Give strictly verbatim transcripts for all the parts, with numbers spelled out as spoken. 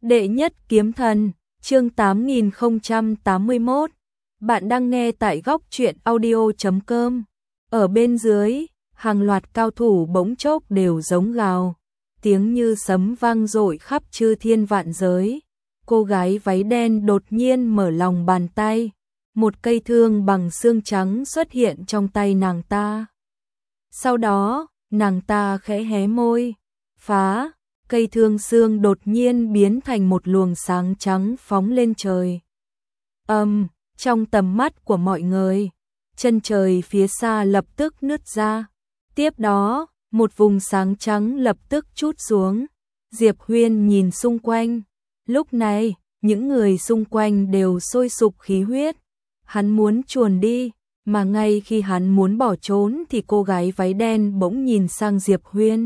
Đệ nhất kiếm thần, chương tám nghìn không trăm tám mươi mốt. Bạn đang nghe tại góc truyện audio chấm com. Ở bên dưới, hàng loạt cao thủ bỗng chốc đều giống gào, tiếng như sấm vang dội khắp chư thiên vạn giới. Cô gái váy đen đột nhiên mở lòng bàn tay, một cây thương bằng xương trắng xuất hiện trong tay nàng ta. Sau đó, nàng ta khẽ hé môi, phá, cây thương xương đột nhiên biến thành một luồng sáng trắng phóng lên trời. Âm, um, trong tầm mắt của mọi người, chân trời phía xa lập tức nứt ra. Tiếp đó, một vùng sáng trắng lập tức trút xuống. Diệp Huyên nhìn xung quanh. Lúc này, những người xung quanh đều sôi sục khí huyết. Hắn muốn chuồn đi, mà ngay khi hắn muốn bỏ trốn thì cô gái váy đen bỗng nhìn sang Diệp Huyên.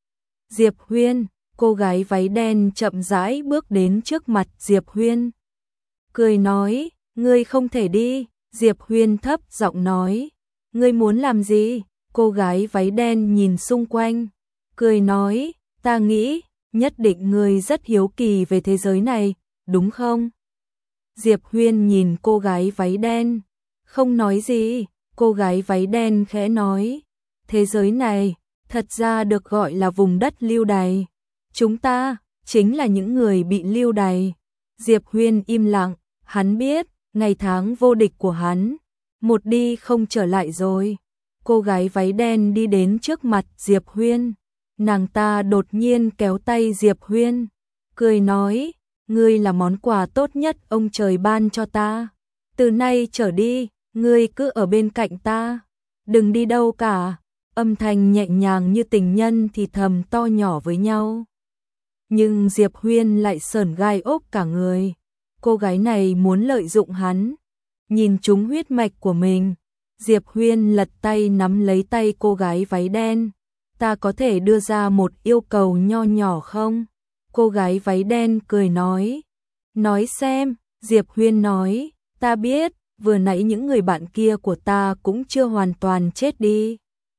Diệp Huyên, cô gái váy đen chậm rãi bước đến trước mặt Diệp Huyên. Cười nói, ngươi không thể đi. Diệp Huyên thấp giọng nói, ngươi muốn làm gì? Cô gái váy đen nhìn xung quanh, cười nói, ta nghĩ, nhất định ngươi rất hiếu kỳ về thế giới này, đúng không? Diệp Huyên nhìn cô gái váy đen, không nói gì. Cô gái váy đen khẽ nói, thế giới này, thật ra được gọi là vùng đất lưu đày. Chúng ta, chính là những người bị lưu đày. Diệp Huyên im lặng, hắn biết, ngày tháng vô địch của hắn, một đi không trở lại rồi. Cô gái váy đen đi đến trước mặt Diệp Huyên, nàng ta đột nhiên kéo tay Diệp Huyên, cười nói, ngươi là món quà tốt nhất ông trời ban cho ta. Từ nay trở đi, ngươi cứ ở bên cạnh ta, đừng đi đâu cả. Âm thanh nhẹ nhàng như tình nhân thì thầm to nhỏ với nhau. Nhưng Diệp Huyên lại sởn gai ốc cả người. Cô gái này muốn lợi dụng hắn, nhìn trúng huyết mạch của mình. Diệp Huyên lật tay nắm lấy tay cô gái váy đen. Ta có thể đưa ra một yêu cầu nho nhỏ không? Cô gái váy đen cười nói. Nói xem, Diệp Huyên nói, ta biết, vừa nãy những người bạn kia của ta cũng chưa hoàn toàn chết đi.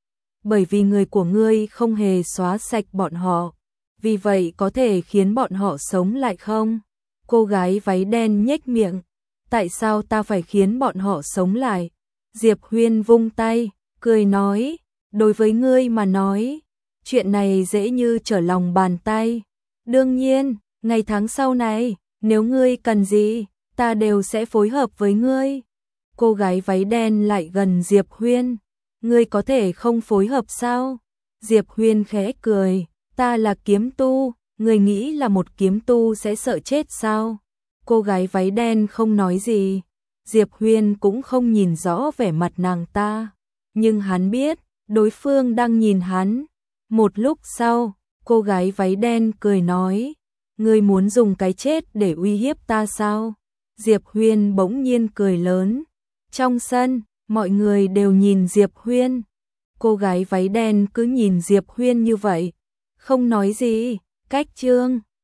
Bởi vì người của ngươi không hề xóa sạch bọn họ, vì vậy có thể khiến bọn họ sống lại không? Cô gái váy đen nhếch miệng, tại sao ta phải khiến bọn họ sống lại? Diệp Huyên vung tay, cười nói, đối với ngươi mà nói, chuyện này dễ như trở lòng bàn tay. Đương nhiên, ngày tháng sau này, nếu ngươi cần gì, ta đều sẽ phối hợp với ngươi. Cô gái váy đen lại gần Diệp Huyên, ngươi có thể không phối hợp sao? Diệp Huyên khẽ cười, ta là kiếm tu, ngươi nghĩ là một kiếm tu sẽ sợ chết sao? Cô gái váy đen không nói gì. Diệp Huyên cũng không nhìn rõ vẻ mặt nàng ta, nhưng hắn biết, đối phương đang nhìn hắn. Một lúc sau, cô gái váy đen cười nói, ngươi muốn dùng cái chết để uy hiếp ta sao? Diệp Huyên bỗng nhiên cười lớn. Trong sân, mọi người đều nhìn Diệp Huyên. Cô gái váy đen cứ nhìn Diệp Huyên như vậy, không nói gì. Cách chương